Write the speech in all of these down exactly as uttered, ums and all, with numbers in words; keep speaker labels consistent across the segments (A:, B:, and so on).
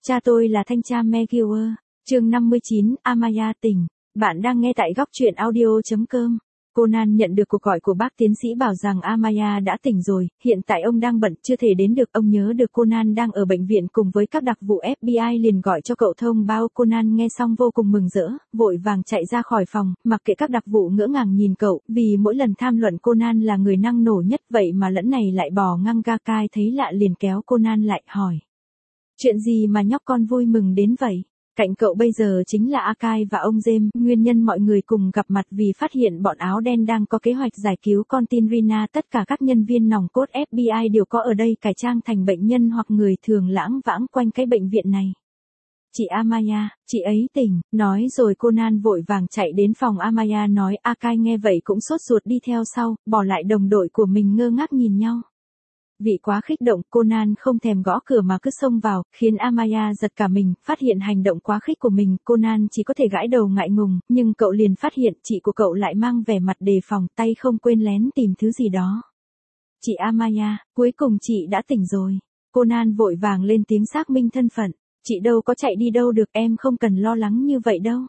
A: Cha tôi là thanh tra Megillah. Chương năm mươi chín, Amaya tỉnh. Bạn đang nghe tại góc truyện audio chấm com. Conan nhận được cuộc gọi của bác tiến sĩ bảo rằng Amaya đã tỉnh rồi, hiện tại ông đang bận chưa thể đến được. Ông nhớ được Conan đang ở bệnh viện cùng với các đặc vụ ép bê i liền gọi cho cậu thông báo. Conan nghe xong vô cùng mừng rỡ, vội vàng chạy ra khỏi phòng, mặc kệ các đặc vụ ngỡ ngàng nhìn cậu, vì mỗi lần tham luận Conan là người năng nổ nhất vậy mà lẫn này lại bò ngang. Gakai thấy lạ liền kéo Conan lại hỏi. Chuyện gì mà nhóc con vui mừng đến vậy? Cạnh cậu bây giờ chính là Akai và ông James, nguyên nhân mọi người cùng gặp mặt vì phát hiện bọn áo đen đang có kế hoạch giải cứu con tin Rina. Tất cả các nhân viên nòng cốt ép bê i đều có ở đây, cải trang thành bệnh nhân hoặc người thường lãng vãng quanh cái bệnh viện này. Chị Amaya, chị ấy tỉnh, nói rồi Conan vội vàng chạy đến phòng Amaya nói. Akai nghe vậy cũng sốt ruột đi theo sau, bỏ lại đồng đội của mình ngơ ngác nhìn nhau. Vì quá kích động, Conan không thèm gõ cửa mà cứ xông vào, khiến Amaya giật cả mình. Phát hiện hành động quá khích của mình, Conan chỉ có thể gãi đầu ngại ngùng, nhưng cậu liền phát hiện chị của cậu lại mang vẻ mặt đề phòng, tay không quên lén tìm thứ gì đó. Chị Amaya, cuối cùng chị đã tỉnh rồi. Conan vội vàng lên tiếng xác minh thân phận. Chị đâu có chạy đi đâu được, em không cần lo lắng như vậy đâu.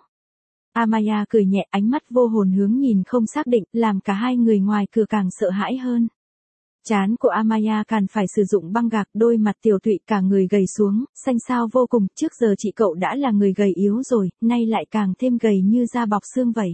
A: Amaya cười nhẹ, ánh mắt vô hồn hướng nhìn không xác định, làm cả hai người ngoài cửa càng sợ hãi hơn. Trán của Amaya càng phải sử dụng băng gạc, đôi mặt tiều tụy, cả người gầy xuống, xanh xao vô cùng. Trước giờ chị cậu đã là người gầy yếu rồi, nay lại càng thêm gầy như da bọc xương vậy.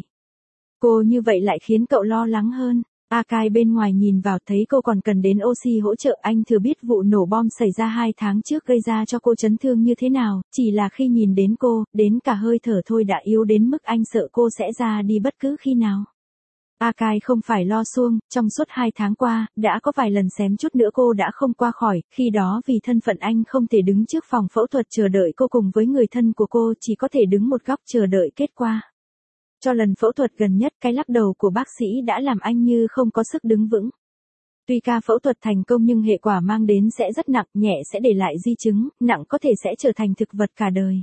A: Cô như vậy lại khiến cậu lo lắng hơn. Akai bên ngoài nhìn vào thấy cô còn cần đến oxy hỗ trợ. Anh thừa biết vụ nổ bom xảy ra hai tháng trước gây ra cho cô chấn thương như thế nào, chỉ là khi nhìn đến cô, đến cả hơi thở thôi đã yếu đến mức anh sợ cô sẽ ra đi bất cứ khi nào. Akai không phải lo xuông, trong suốt hai tháng qua, đã có vài lần xém chút nữa cô đã không qua khỏi, khi đó vì thân phận anh không thể đứng trước phòng phẫu thuật chờ đợi cô cùng với người thân của cô, chỉ có thể đứng một góc chờ đợi kết quả. Cho lần phẫu thuật gần nhất, cái lắc đầu của bác sĩ đã làm anh như không có sức đứng vững. Tuy ca phẫu thuật thành công nhưng hệ quả mang đến sẽ rất nặng, nhẹ sẽ để lại di chứng, nặng có thể sẽ trở thành thực vật cả đời.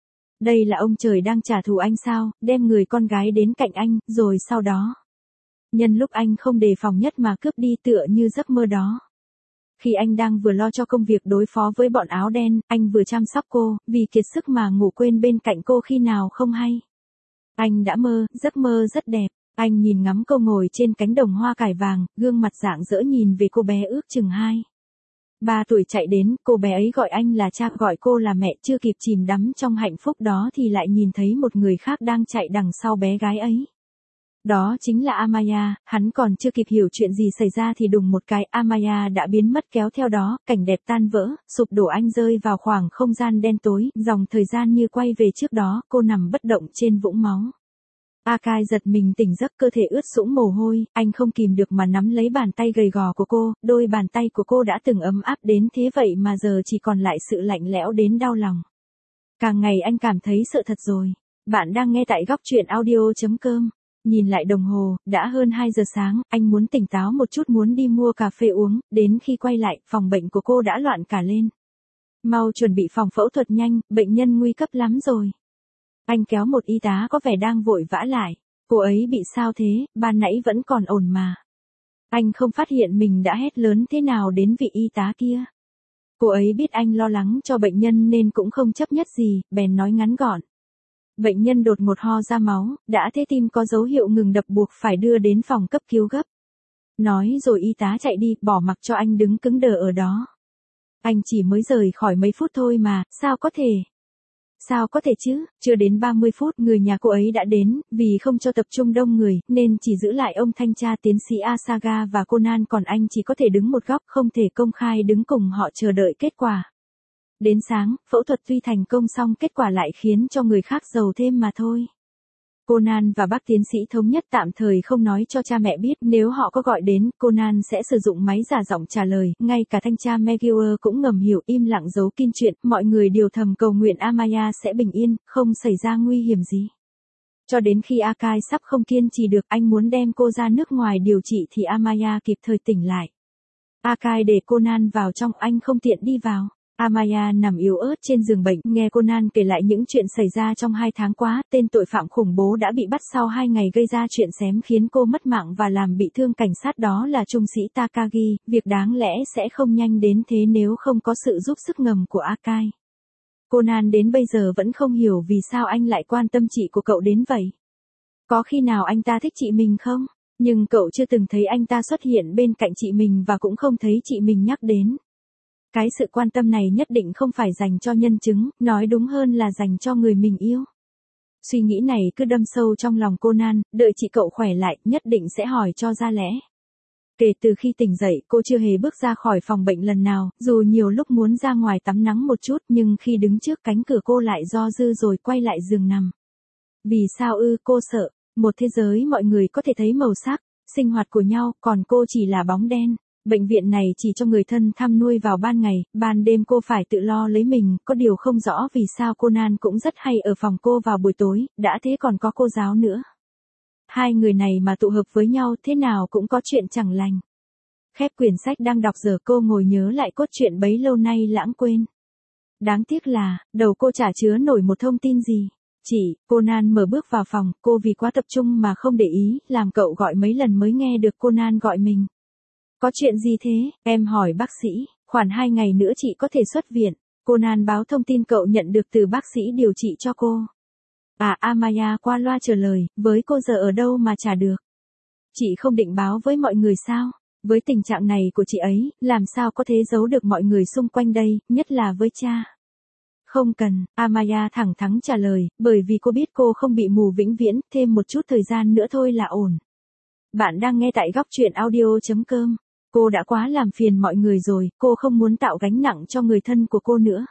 A: Đây là ông trời đang trả thù anh sao, đem người con gái đến cạnh anh, rồi sau đó. Nhân lúc anh không đề phòng nhất mà cướp đi, tựa như giấc mơ đó. Khi anh đang vừa lo cho công việc đối phó với bọn áo đen, anh vừa chăm sóc cô, vì kiệt sức mà ngủ quên bên cạnh cô khi nào không hay. Anh đã mơ, giấc mơ rất đẹp. Anh nhìn ngắm cô ngồi trên cánh đồng hoa cải vàng, gương mặt rạng rỡ nhìn về cô bé ước chừng hai. Ba tuổi chạy đến, cô bé ấy gọi anh là cha, gọi cô là mẹ, chưa kịp chìm đắm trong hạnh phúc đó thì lại nhìn thấy một người khác đang chạy đằng sau bé gái ấy. Đó chính là Amaya. Hắn còn chưa kịp hiểu chuyện gì xảy ra thì đùng một cái, Amaya đã biến mất, kéo theo đó, cảnh đẹp tan vỡ, sụp đổ. Anh rơi vào khoảng không gian đen tối, dòng thời gian như quay về trước đó, cô nằm bất động trên vũng máu. Akai giật mình tỉnh giấc, cơ thể ướt sũng mồ hôi, anh không kìm được mà nắm lấy bàn tay gầy gò của cô, đôi bàn tay của cô đã từng ấm áp đến thế vậy mà giờ chỉ còn lại sự lạnh lẽo đến đau lòng. Càng ngày anh cảm thấy sợ thật rồi. Bạn đang nghe tại góc truyện audio chấm com. Nhìn lại đồng hồ, đã hơn hai giờ sáng, anh muốn tỉnh táo một chút, muốn đi mua cà phê uống, đến khi quay lại, phòng bệnh của cô đã loạn cả lên. Mau chuẩn bị phòng phẫu thuật nhanh, bệnh nhân nguy cấp lắm rồi. Anh kéo một y tá có vẻ đang vội vã lại. Cô ấy bị sao thế, ban nãy vẫn còn ổn mà. Anh không phát hiện mình đã hét lớn thế nào đến vị y tá kia. Cô ấy biết anh lo lắng cho bệnh nhân nên cũng không chấp nhất gì, bèn nói ngắn gọn. Bệnh nhân đột ngột ho ra máu, đã thế tim có dấu hiệu ngừng đập, buộc phải đưa đến phòng cấp cứu gấp. Nói rồi y tá chạy đi, bỏ mặc cho anh đứng cứng đờ ở đó. Anh chỉ mới rời khỏi mấy phút thôi mà, sao có thể? Sao có thể chứ, chưa đến ba mươi phút người nhà cô ấy đã đến, vì không cho tập trung đông người, nên chỉ giữ lại ông thanh tra tiến sĩ Asaga và Conan, còn anh chỉ có thể đứng một góc, không thể công khai đứng cùng họ chờ đợi kết quả. Đến sáng, phẫu thuật tuy thành công song kết quả lại khiến cho người khác giàu thêm mà thôi. Conan và bác tiến sĩ thống nhất tạm thời không nói cho cha mẹ biết, nếu họ có gọi đến, Conan sẽ sử dụng máy giả giọng trả lời, ngay cả thanh tra Megillah cũng ngầm hiểu, im lặng giấu kín chuyện, mọi người đều thầm cầu nguyện Amaya sẽ bình yên, không xảy ra nguy hiểm gì. Cho đến khi Akai sắp không kiên trì được, anh muốn đem cô ra nước ngoài điều trị thì Amaya kịp thời tỉnh lại. Akai để Conan vào trong, anh không tiện đi vào. Amaya nằm yếu ớt trên giường bệnh, nghe Conan kể lại những chuyện xảy ra trong hai tháng qua, tên tội phạm khủng bố đã bị bắt sau hai ngày gây ra chuyện xém khiến cô mất mạng và làm bị thương cảnh sát, đó là trung sĩ Takagi, việc đáng lẽ sẽ không nhanh đến thế nếu không có sự giúp sức ngầm của Akai. Conan đến bây giờ vẫn không hiểu vì sao anh lại quan tâm chị của cậu đến vậy. Có khi nào anh ta thích chị mình không? Nhưng cậu chưa từng thấy anh ta xuất hiện bên cạnh chị mình và cũng không thấy chị mình nhắc đến. Cái sự quan tâm này nhất định không phải dành cho nhân chứng, nói đúng hơn là dành cho người mình yêu. Suy nghĩ này cứ đâm sâu trong lòng Conan, đợi chị cậu khỏe lại, nhất định sẽ hỏi cho ra lẽ. Kể từ khi tỉnh dậy, cô chưa hề bước ra khỏi phòng bệnh lần nào, dù nhiều lúc muốn ra ngoài tắm nắng một chút nhưng khi đứng trước cánh cửa cô lại do dự rồi quay lại giường nằm. Vì sao ư? Cô sợ, một thế giới mọi người có thể thấy màu sắc, sinh hoạt của nhau, còn cô chỉ là bóng đen. Bệnh viện này chỉ cho người thân thăm nuôi vào ban ngày, ban đêm cô phải tự lo lấy mình, có điều không rõ vì sao Conan cũng rất hay ở phòng cô vào buổi tối, đã thế còn có cô giáo nữa. Hai người này mà tụ hợp với nhau thế nào cũng có chuyện chẳng lành. Khép quyển sách đang đọc giờ cô ngồi nhớ lại cốt truyện bấy lâu nay lãng quên. Đáng tiếc là, đầu cô chả chứa nổi một thông tin gì. Chị, Conan mở bước vào phòng, cô vì quá tập trung mà không để ý, làm cậu gọi mấy lần mới nghe được Conan gọi mình. Có chuyện gì thế? Em hỏi bác sĩ, khoảng hai ngày nữa chị có thể xuất viện. Conan báo thông tin cậu nhận được từ bác sĩ điều trị cho cô. À, Amaya qua loa trả lời, với cô giờ ở đâu mà trả được. Chị không định báo với mọi người sao? Với tình trạng này của chị ấy, làm sao có thể giấu được mọi người xung quanh đây, nhất là với cha. Không cần, Amaya thẳng thắn trả lời, bởi vì cô biết cô không bị mù vĩnh viễn, thêm một chút thời gian nữa thôi là ổn. Bạn đang nghe tại góc truyện audio chấm com. Cô đã quá làm phiền mọi người rồi, cô không muốn tạo gánh nặng cho người thân của cô nữa.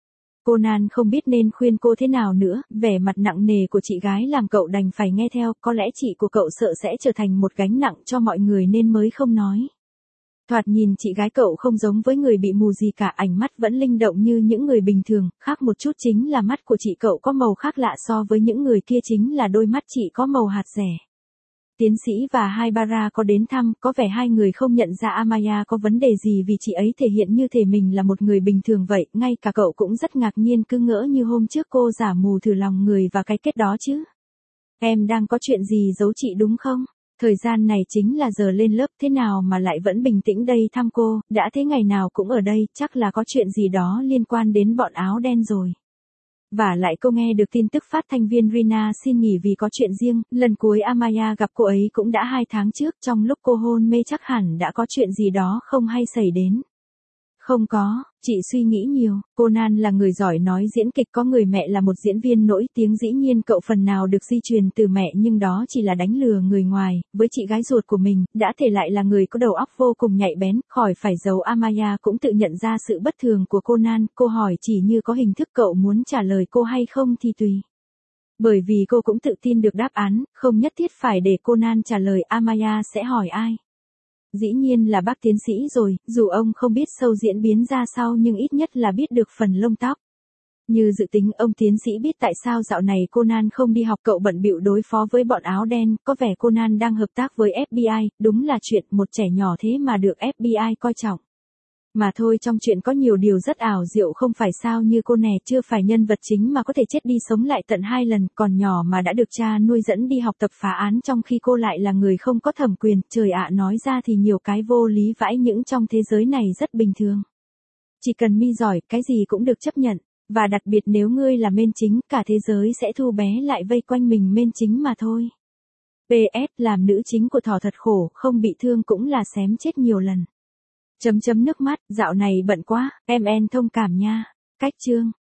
A: Conan không biết nên khuyên cô thế nào nữa, vẻ mặt nặng nề của chị gái làm cậu đành phải nghe theo, có lẽ chị của cậu sợ sẽ trở thành một gánh nặng cho mọi người nên mới không nói. Thoạt nhìn chị gái cậu không giống với người bị mù gì cả, ánh mắt vẫn linh động như những người bình thường, khác một chút chính là mắt của chị cậu có màu khác lạ so với những người kia, chính là đôi mắt chị có màu hạt dẻ. Tiến sĩ và Haibara có đến thăm, có vẻ hai người không nhận ra Amaya có vấn đề gì vì chị ấy thể hiện như thể mình là một người bình thường vậy, ngay cả cậu cũng rất ngạc nhiên, cứ ngỡ như hôm trước cô giả mù thử lòng người và cái kết đó chứ. Em đang có chuyện gì giấu chị đúng không? Thời gian này chính là giờ lên lớp, thế nào mà lại vẫn bình tĩnh đây thăm cô, đã thế ngày nào cũng ở đây, chắc là có chuyện gì đó liên quan đến bọn áo đen rồi. Và lại cô nghe được tin tức phát thanh viên Rina xin nghỉ vì có chuyện riêng, lần cuối Amaya gặp cô ấy cũng đã hai tháng trước, trong lúc cô hôn mê chắc hẳn đã có chuyện gì đó không hay xảy đến. Không có, chị suy nghĩ nhiều, Conan là người giỏi nói diễn kịch, có người mẹ là một diễn viên nổi tiếng, dĩ nhiên cậu phần nào được di truyền từ mẹ nhưng đó chỉ là đánh lừa người ngoài, với chị gái ruột của mình, đã thể lại là người có đầu óc vô cùng nhạy bén, khỏi phải giấu. Amaya cũng tự nhận ra sự bất thường của Conan, cô hỏi chỉ như có hình thức, cậu muốn trả lời cô hay không thì tùy. Bởi vì cô cũng tự tin được đáp án, không nhất thiết phải để Conan trả lời. Amaya sẽ hỏi ai? Dĩ nhiên là bác tiến sĩ rồi, dù ông không biết sâu diễn biến ra sao nhưng ít nhất là biết được phần lông tóc. Như dự tính, ông tiến sĩ biết tại sao dạo này Conan không đi học, cậu bận bịu đối phó với bọn áo đen, có vẻ Conan đang hợp tác với ép bê i, đúng là chuyện một trẻ nhỏ thế mà được ép bê i coi trọng. Mà thôi, trong chuyện có nhiều điều rất ảo diệu không phải sao, như cô nè, chưa phải nhân vật chính mà có thể chết đi sống lại tận hai lần, còn nhỏ mà đã được cha nuôi dẫn đi học tập phá án trong khi cô lại là người không có thẩm quyền, trời ạ, nói ra thì nhiều cái vô lý vãi, những trong thế giới này rất bình thường. Chỉ cần mi giỏi, cái gì cũng được chấp nhận, và đặc biệt nếu ngươi là main chính, cả thế giới sẽ thu bé lại vây quanh mình main chính mà thôi. pê ét làm nữ chính của Thỏ thật khổ, không bị thương cũng là xém chết nhiều lần. Chấm chấm nước mắt, dạo này bận quá, em en thông cảm nha. Cách chương.